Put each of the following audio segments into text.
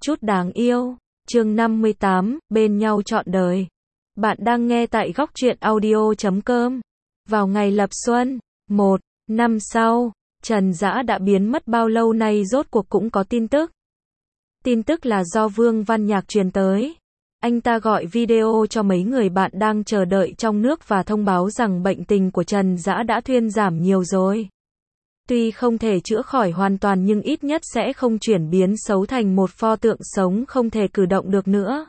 chút đáng yêu. Chương 58, bên nhau trọn đời. Bạn đang nghe tại góc truyện audio.com. Vào ngày lập xuân, 1 năm sau, Trần Dã đã biến mất bao lâu nay rốt cuộc cũng có tin tức. Tin tức là do Vương Văn Nhạc truyền tới. Anh ta gọi video cho mấy người bạn đang chờ đợi trong nước và thông báo rằng bệnh tình của Trần Dã đã thuyên giảm nhiều rồi. Tuy không thể chữa khỏi hoàn toàn nhưng ít nhất sẽ không chuyển biến xấu thành một pho tượng sống không thể cử động được nữa.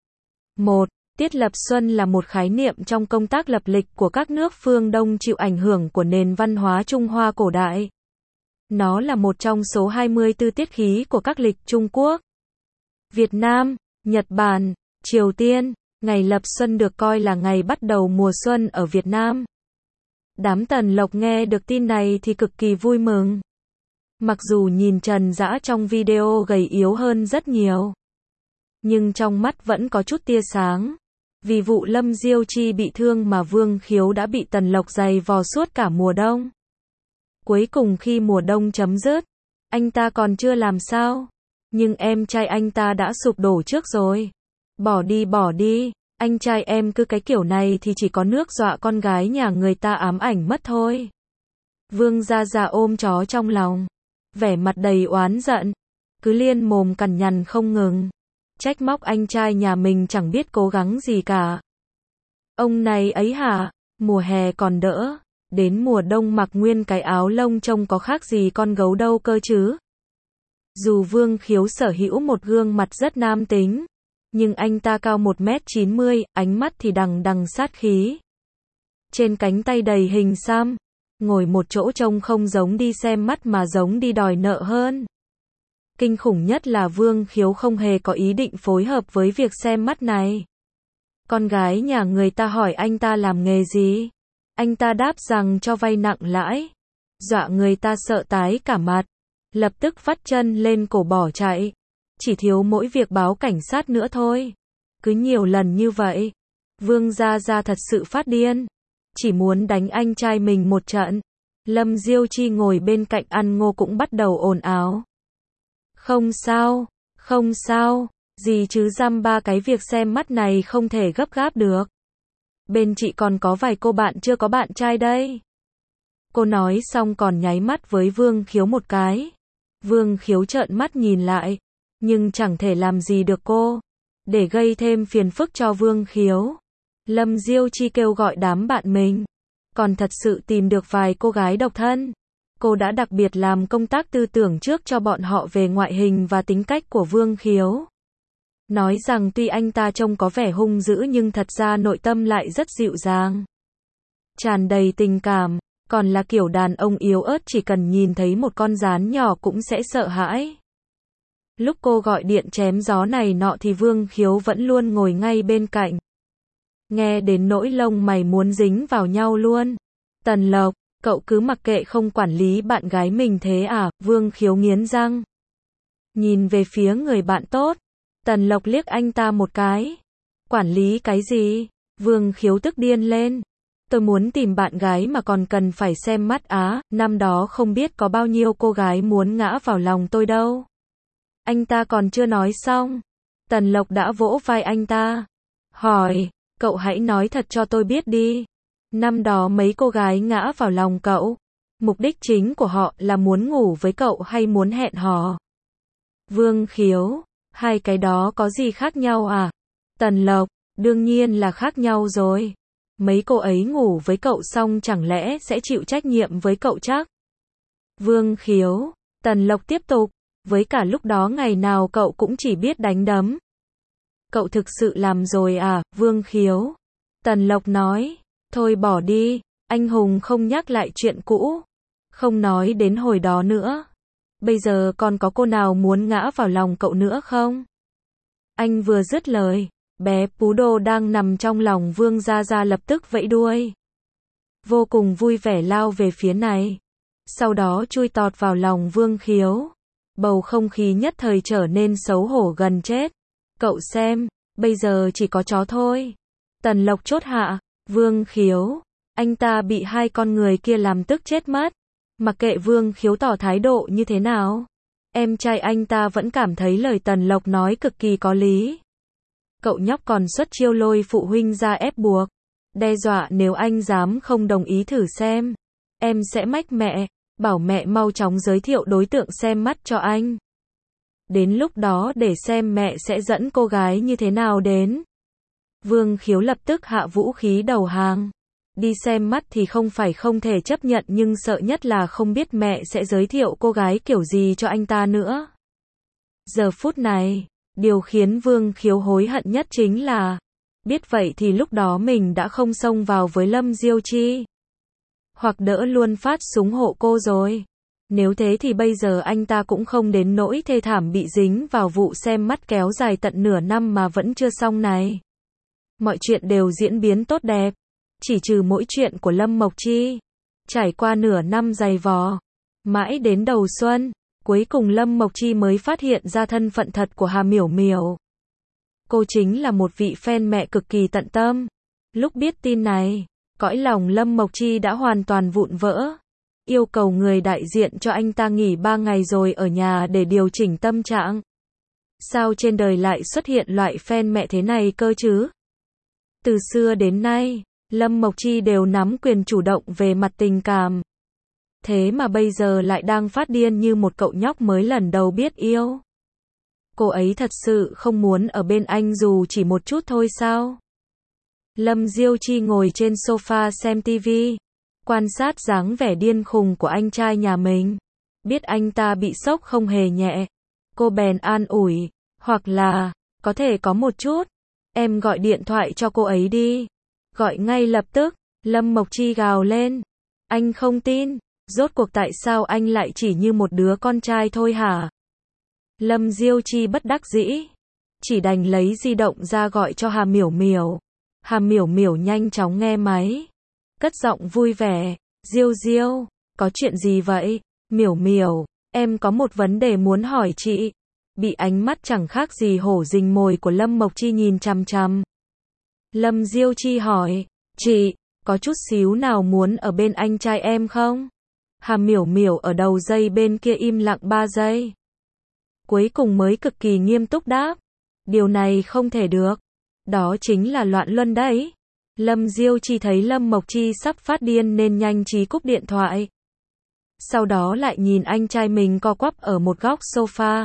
1. Tiết lập xuân là một khái niệm trong công tác lập lịch của các nước phương Đông chịu ảnh hưởng của nền văn hóa Trung Hoa cổ đại. Nó là một trong số 24 tiết khí của các lịch Trung Quốc, Việt Nam, Nhật Bản, Triều Tiên. Ngày lập xuân được coi là ngày bắt đầu mùa xuân ở Việt Nam. Đám Tần Lộc nghe được tin này thì cực kỳ vui mừng. Mặc dù nhìn Trần Dã trong video gầy yếu hơn rất nhiều, nhưng trong mắt vẫn có chút tia sáng. Vì vụ Lâm Diêu Chi bị thương mà Vương Khiếu đã bị Tần Lộc giày vò suốt cả mùa đông. Cuối cùng khi mùa đông chấm dứt, anh ta còn chưa làm sao, nhưng em trai anh ta đã sụp đổ trước rồi. Bỏ đi, anh trai em cứ cái kiểu này thì chỉ có nước dọa con gái nhà người ta ám ảnh mất thôi. Vương Gia Gia ôm chó trong lòng, vẻ mặt đầy oán giận, cứ liên mồm cằn nhằn không ngừng, trách móc anh trai nhà mình chẳng biết cố gắng gì cả. Ông này ấy hả, mùa hè còn đỡ, đến mùa đông mặc nguyên cái áo lông trông có khác gì con gấu đâu cơ chứ. Dù Vương Khiếu sở hữu một gương mặt rất nam tính, nhưng anh ta cao 1m90, ánh mắt thì đằng đằng sát khí. Trên cánh tay đầy hình xăm, ngồi một chỗ trông không giống đi xem mắt mà giống đi đòi nợ hơn. Kinh khủng nhất là Vương Khiếu không hề có ý định phối hợp với việc xem mắt này. Con gái nhà người ta hỏi anh ta làm nghề gì, anh ta đáp rằng cho vay nặng lãi, dọa người ta sợ tái cả mặt, lập tức vắt chân lên cổ bỏ chạy. Chỉ thiếu mỗi việc báo cảnh sát nữa thôi. Cứ nhiều lần như vậy, Vương Gia Gia thật sự phát điên, chỉ muốn đánh anh trai mình một trận. Lâm Diêu Chi ngồi bên cạnh ăn ngô cũng bắt đầu ồn ào. Không sao, gì chứ dăm ba cái việc xem mắt này không thể gấp gáp được. Bên chị còn có vài cô bạn chưa có bạn trai đây. Cô nói xong còn nháy mắt với Vương Khiếu một cái. Vương Khiếu trợn mắt nhìn lại, nhưng chẳng thể làm gì được cô. Để gây thêm phiền phức cho Vương Khiếu, Lâm Diêu Chi kêu gọi đám bạn mình, còn thật sự tìm được vài cô gái độc thân. Cô đã đặc biệt làm công tác tư tưởng trước cho bọn họ về ngoại hình và tính cách của Vương Khiếu. Nói rằng tuy anh ta trông có vẻ hung dữ nhưng thật ra nội tâm lại rất dịu dàng, tràn đầy tình cảm, còn là kiểu đàn ông yếu ớt chỉ cần nhìn thấy một con gián nhỏ cũng sẽ sợ hãi. Lúc cô gọi điện chém gió này nọ thì Vương Khiếu vẫn luôn ngồi ngay bên cạnh. Nghe đến nỗi lông mày muốn dính vào nhau luôn. Tần Lộc, cậu cứ mặc kệ không quản lý bạn gái mình thế à? Vương Khiếu nghiến răng, nhìn về phía người bạn tốt. Tần Lộc liếc anh ta một cái. Quản lý cái gì? Vương Khiếu tức điên lên. Tôi muốn tìm bạn gái mà còn cần phải xem mắt á, năm đó không biết có bao nhiêu cô gái muốn ngã vào lòng tôi đâu. Anh ta còn chưa nói xong, Tần Lộc đã vỗ vai anh ta, hỏi, cậu hãy nói thật cho tôi biết đi. Năm đó mấy cô gái ngã vào lòng cậu, mục đích chính của họ là muốn ngủ với cậu hay muốn hẹn hò? Vương Khiếu, hai cái đó có gì khác nhau à? Tần Lộc, đương nhiên là khác nhau rồi. Mấy cô ấy ngủ với cậu xong chẳng lẽ sẽ chịu trách nhiệm với cậu chắc? Vương Khiếu, Tần Lộc tiếp tục, với cả lúc đó ngày nào cậu cũng chỉ biết đánh đấm. Cậu thực sự làm rồi à? Vương Khiếu. Tần Lộc nói, thôi bỏ đi, anh hùng không nhắc lại chuyện cũ, không nói đến hồi đó nữa. Bây giờ còn có cô nào muốn ngã vào lòng cậu nữa không? Anh vừa dứt lời, bé Pú đang nằm trong lòng Vương Gia Gia lập tức vẫy đuôi, vô cùng vui vẻ lao về phía này, sau đó chui tọt vào lòng Vương Khiếu. Bầu không khí nhất thời trở nên xấu hổ gần chết. Cậu xem, bây giờ chỉ có chó thôi. Tần Lộc chốt hạ. Vương Khiếu, anh ta bị hai con người kia làm tức chết mất. Mặc kệ Vương Khiếu tỏ thái độ như thế nào, Em trai anh ta vẫn cảm thấy lời Tần Lộc nói cực kỳ có lý. Cậu nhóc còn xuất chiêu lôi phụ huynh ra ép buộc, đe dọa nếu anh dám không đồng ý thử xem, em sẽ mách mẹ, bảo mẹ mau chóng giới thiệu đối tượng xem mắt cho anh. Đến lúc đó để xem mẹ sẽ dẫn cô gái như thế nào đến. Vương Khiếu lập tức hạ vũ khí đầu hàng. Đi xem mắt thì không phải không thể chấp nhận, nhưng sợ nhất là không biết mẹ sẽ giới thiệu cô gái kiểu gì cho anh ta nữa. Giờ phút này, điều khiến Vương Khiếu hối hận nhất chính là, biết vậy thì lúc đó mình đã không xông vào với Lâm Diêu Chi, hoặc đỡ luôn phát súng hộ cô rồi. Nếu thế thì bây giờ anh ta cũng không đến nỗi thê thảm bị dính vào vụ xem mắt kéo dài tận nửa năm mà vẫn chưa xong này. Mọi chuyện đều diễn biến tốt đẹp, chỉ trừ mỗi chuyện của Lâm Mộc Chi. Trải qua nửa năm dày vò, mãi đến đầu xuân, cuối cùng Lâm Mộc Chi mới phát hiện ra thân phận thật của Hà Miểu Miểu. Cô chính là một vị fan mẹ cực kỳ tận tâm. Lúc biết tin này, cõi lòng Lâm Mộc Chi đã hoàn toàn vụn vỡ. Yêu cầu người đại diện cho anh ta nghỉ 3 ngày rồi ở nhà để điều chỉnh tâm trạng. Sao trên đời lại xuất hiện loại fan mẹ thế này cơ chứ? Từ xưa đến nay, Lâm Mộc Chi đều nắm quyền chủ động về mặt tình cảm. Thế mà bây giờ lại đang phát điên như một cậu nhóc mới lần đầu biết yêu. Cô ấy thật sự không muốn ở bên anh dù chỉ một chút thôi sao? Lâm Diêu Chi ngồi trên sofa xem TV, quan sát dáng vẻ điên khùng của anh trai nhà mình. Biết anh ta bị sốc không hề nhẹ, cô bèn an ủi, hoặc là, có thể có một chút. Em gọi điện thoại cho cô ấy đi. Gọi ngay lập tức. Lâm Mộc Chi gào lên. Anh không tin. Rốt cuộc tại sao anh lại chỉ như một đứa con trai thôi hả? Lâm Diêu Chi bất đắc dĩ, chỉ đành lấy di động ra gọi cho Hà Miểu Miểu. Hà Miểu Miểu nhanh chóng nghe máy, cất giọng vui vẻ. Diêu Diêu, có chuyện gì vậy? Miểu Miểu, em có một vấn đề muốn hỏi chị. Bị ánh mắt chẳng khác gì hổ rình mồi của Lâm Mộc Chi nhìn chằm chằm. Lâm Diêu Chi hỏi, chị, có chút xíu nào muốn ở bên anh trai em không? Hà Miểu Miểu ở đầu dây bên kia im lặng 3 giây. Cuối cùng mới cực kỳ nghiêm túc đáp. Điều này không thể được. Đó chính là loạn luân đấy. Lâm Diêu Chi thấy Lâm Mộc Chi sắp phát điên nên nhanh trí cúp điện thoại. Sau đó lại nhìn anh trai mình co quắp ở một góc sofa.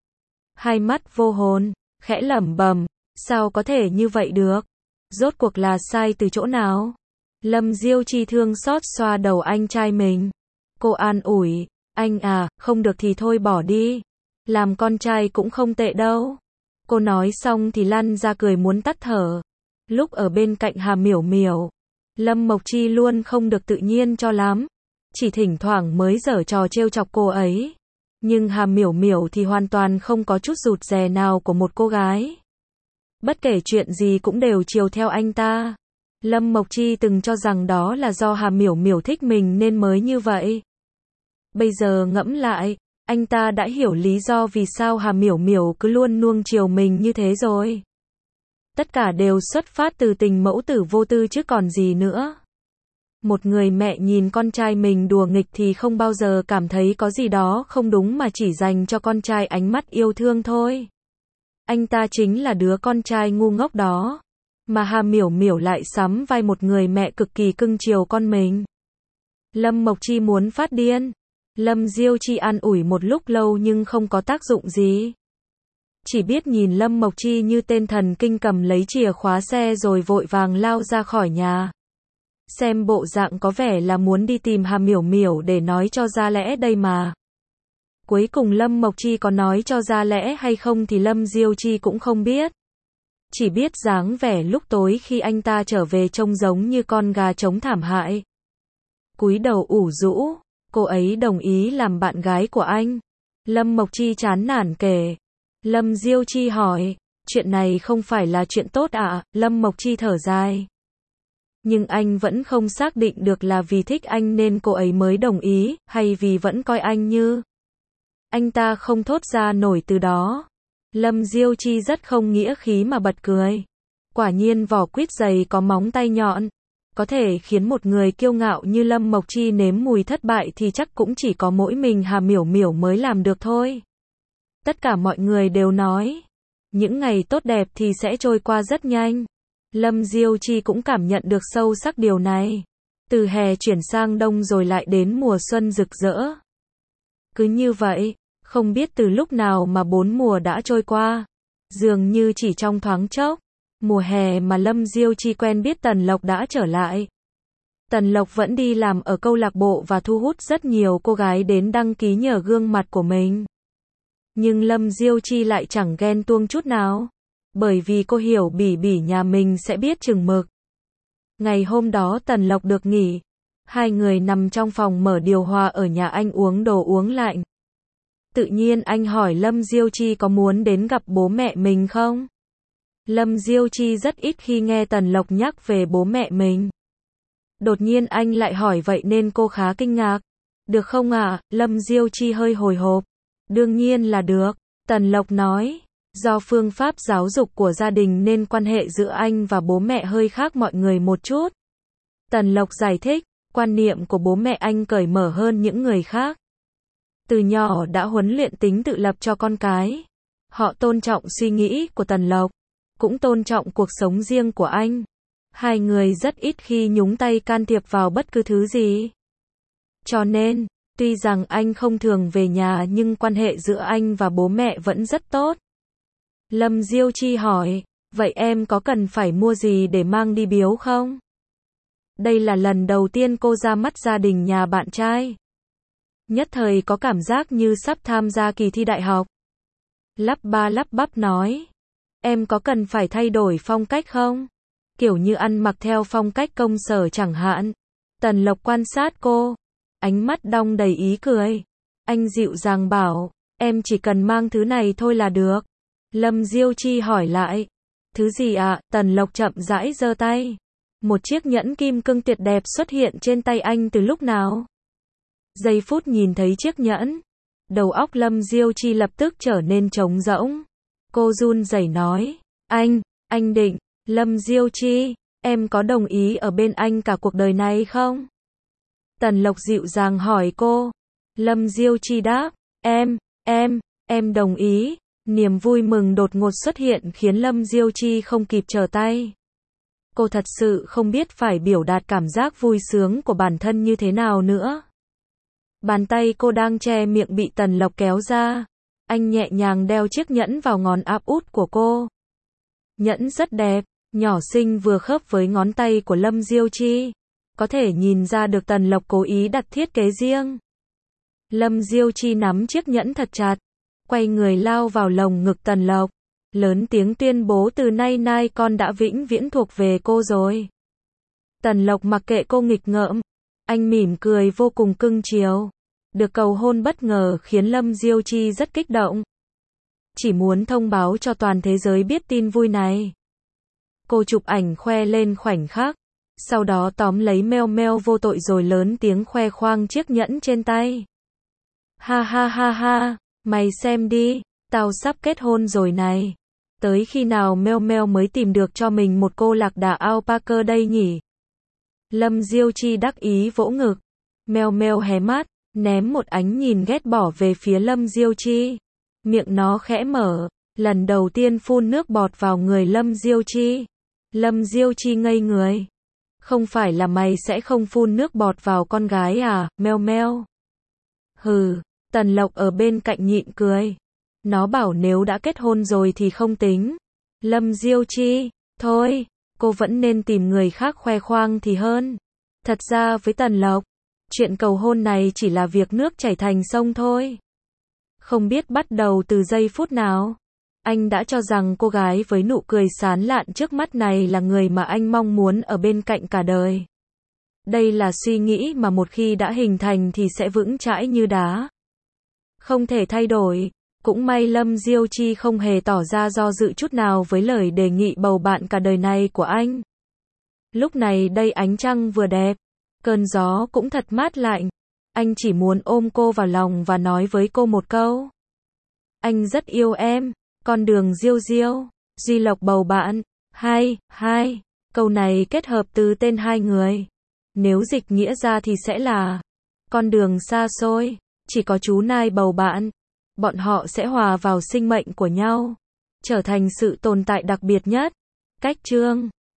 Hai mắt vô hồn, khẽ lẩm bẩm, sao có thể như vậy được? Rốt cuộc là sai từ chỗ nào? Lâm Diêu Chi thương xót xoa đầu anh trai mình. Cô an ủi, anh à, không được thì thôi bỏ đi. Làm con trai cũng không tệ đâu. Cô nói xong thì lăn ra cười muốn tắt thở. Lúc ở bên cạnh Hà Miểu Miểu, Lâm Mộc Chi luôn không được tự nhiên cho lắm. Chỉ thỉnh thoảng mới giở trò trêu chọc cô ấy. Nhưng Hà Miểu Miểu thì hoàn toàn không có chút rụt rè nào của một cô gái. Bất kể chuyện gì cũng đều chiều theo anh ta. Lâm Mộc Chi từng cho rằng đó là do Hà Miểu Miểu thích mình nên mới như vậy. Bây giờ ngẫm lại, anh ta đã hiểu lý do vì sao Hà Miểu Miểu cứ luôn nuông chiều mình như thế rồi. Tất cả đều xuất phát từ tình mẫu tử vô tư chứ còn gì nữa. Một người mẹ nhìn con trai mình đùa nghịch thì không bao giờ cảm thấy có gì đó không đúng mà chỉ dành cho con trai ánh mắt yêu thương thôi. Anh ta chính là đứa con trai ngu ngốc đó. Mà Hà Miểu Miểu lại sắm vai một người mẹ cực kỳ cưng chiều con mình. Lâm Mộc Chi muốn phát điên. Lâm Diêu Chi an ủi một lúc lâu nhưng không có tác dụng gì. Chỉ biết nhìn Lâm Mộc Chi như tên thần kinh cầm lấy chìa khóa xe rồi vội vàng lao ra khỏi nhà. Xem bộ dạng có vẻ là muốn đi tìm Hà Miểu Miểu để nói cho ra lẽ đây mà. Cuối cùng Lâm Mộc Chi có nói cho ra lẽ hay không thì Lâm Diêu Chi cũng không biết. Chỉ biết dáng vẻ lúc tối khi anh ta trở về trông giống như con gà trống thảm hại. Cúi đầu ủ rũ, cô ấy đồng ý làm bạn gái của anh. Lâm Mộc Chi chán nản kể. Lâm Diêu Chi hỏi, chuyện này không phải là chuyện tốt à? Lâm Mộc Chi thở dài. Nhưng anh vẫn không xác định được là vì thích anh nên cô ấy mới đồng ý, hay vì vẫn coi anh như... Anh ta không thốt ra nổi từ đó. Lâm Diêu Chi rất không nghĩa khí mà bật cười. Quả nhiên vỏ quýt dày có móng tay nhọn. Có thể khiến một người kiêu ngạo như Lâm Mộc Chi nếm mùi thất bại thì chắc cũng chỉ có mỗi mình Hà Miểu Miểu mới làm được thôi. Tất cả mọi người đều nói, những ngày tốt đẹp thì sẽ trôi qua rất nhanh. Lâm Diêu Chi cũng cảm nhận được sâu sắc điều này. Từ hè chuyển sang đông rồi lại đến mùa xuân rực rỡ. Cứ như vậy, không biết từ lúc nào mà 4 mùa đã trôi qua. Dường như chỉ trong thoáng chốc, mùa hè mà Lâm Diêu Chi quen biết Tần Lộc đã trở lại. Tần Lộc vẫn đi làm ở câu lạc bộ và thu hút rất nhiều cô gái đến đăng ký nhờ gương mặt của mình. Nhưng Lâm Diêu Chi lại chẳng ghen tuông chút nào. Bởi vì cô hiểu Bỉ Bỉ nhà mình sẽ biết chừng mực. Ngày hôm đó Tần Lộc được nghỉ. Hai người nằm trong phòng mở điều hòa ở nhà anh uống đồ uống lạnh. Tự nhiên anh hỏi Lâm Diêu Chi có muốn đến gặp bố mẹ mình không? Lâm Diêu Chi rất ít khi nghe Tần Lộc nhắc về bố mẹ mình. Đột nhiên anh lại hỏi vậy nên cô khá kinh ngạc. Được không ạ? Lâm Diêu Chi hơi hồi hộp. Đương nhiên là được. Tần Lộc nói. Do phương pháp giáo dục của gia đình nên quan hệ giữa anh và bố mẹ hơi khác mọi người một chút. Tần Lộc giải thích, quan niệm của bố mẹ anh cởi mở hơn những người khác. Từ nhỏ đã huấn luyện tính tự lập cho con cái. Họ tôn trọng suy nghĩ của Tần Lộc, cũng tôn trọng cuộc sống riêng của anh. Hai người rất ít khi nhúng tay can thiệp vào bất cứ thứ gì. Cho nên, tuy rằng anh không thường về nhà nhưng quan hệ giữa anh và bố mẹ vẫn rất tốt. Lâm Diêu Chi hỏi, vậy em có cần phải mua gì để mang đi biếu không? Đây là lần đầu tiên cô ra mắt gia đình nhà bạn trai. Nhất thời có cảm giác như sắp tham gia kỳ thi đại học. Lắp ba lắp bắp nói, em có cần phải thay đổi phong cách không? Kiểu như ăn mặc theo phong cách công sở chẳng hạn. Tần Lộc quan sát cô, ánh mắt đong đầy ý cười. Anh dịu dàng bảo, em chỉ cần mang thứ này thôi là được. Lâm Diêu Chi hỏi lại, thứ gì ạ? Tần Lộc chậm rãi giơ tay. Một chiếc nhẫn kim cương tuyệt đẹp xuất hiện trên tay anh từ lúc nào? Giây phút nhìn thấy chiếc nhẫn, đầu óc Lâm Diêu Chi lập tức trở nên trống rỗng. Cô run rẩy nói, anh định, Lâm Diêu Chi, em có đồng ý ở bên anh cả cuộc đời này không? Tần Lộc dịu dàng hỏi cô. Lâm Diêu Chi đáp, em đồng ý. Niềm vui mừng đột ngột xuất hiện khiến Lâm Diêu Chi không kịp trở tay. Cô thật sự không biết phải biểu đạt cảm giác vui sướng của bản thân như thế nào nữa. Bàn tay cô đang che miệng bị Tần Lộc kéo ra. Anh nhẹ nhàng đeo chiếc nhẫn vào ngón áp út của cô. Nhẫn rất đẹp, nhỏ xinh vừa khớp với ngón tay của Lâm Diêu Chi. Có thể nhìn ra được Tần Lộc cố ý đặt thiết kế riêng. Lâm Diêu Chi nắm chiếc nhẫn thật chặt, quay người lao vào lồng ngực Tần Lộc, lớn tiếng tuyên bố từ nay con đã vĩnh viễn thuộc về cô rồi. Tần Lộc mặc kệ cô nghịch ngợm, anh mỉm cười vô cùng cưng chiều. Được cầu hôn bất ngờ khiến Lâm Diêu Chi rất kích động. Chỉ muốn thông báo cho toàn thế giới biết tin vui này. Cô chụp ảnh khoe lên khoảnh khắc, sau đó tóm lấy Meo Meo vô tội rồi lớn tiếng khoe khoang chiếc nhẫn trên tay. Ha ha ha ha, mày xem đi, tao sắp kết hôn rồi này. Tới khi nào Meo Meo mới tìm được cho mình một cô lạc đà alpaca đây nhỉ? Lâm Diêu Chi đắc ý vỗ ngực. Meo Meo hé mắt, ném một ánh nhìn ghét bỏ về phía Lâm Diêu Chi. Miệng nó khẽ mở, lần đầu tiên phun nước bọt vào người Lâm Diêu Chi. Lâm Diêu Chi ngây người. Không phải là mày sẽ không phun nước bọt vào con gái à, Meo Meo? Hừ, Tần Lộc ở bên cạnh nhịn cười. Nó bảo nếu đã kết hôn rồi thì không tính. Lâm Diêu Chi, thôi, cô vẫn nên tìm người khác khoe khoang thì hơn. Thật ra với Tần Lộc, chuyện cầu hôn này chỉ là việc nước chảy thành sông thôi. Không biết bắt đầu từ giây phút nào, anh đã cho rằng cô gái với nụ cười sán lạn trước mắt này là người mà anh mong muốn ở bên cạnh cả đời. Đây là suy nghĩ mà một khi đã hình thành thì sẽ vững chãi như đá. Không thể thay đổi. Cũng may Lâm Diêu Chi không hề tỏ ra do dự chút nào với lời đề nghị bầu bạn cả đời này của anh. Lúc này đây ánh trăng vừa đẹp, cơn gió cũng thật mát lạnh. Anh chỉ muốn ôm cô vào lòng và nói với cô một câu. Anh rất yêu em, con đường Diêu Diêu, Duy Lộc bầu bạn. Hai, câu này kết hợp từ tên hai người. Nếu dịch nghĩa ra thì sẽ là con đường xa xôi, chỉ có chú Nai bầu bạn. bọn họ sẽ hòa vào sinh mệnh của nhau, trở thành sự tồn tại đặc biệt nhất. Cách chương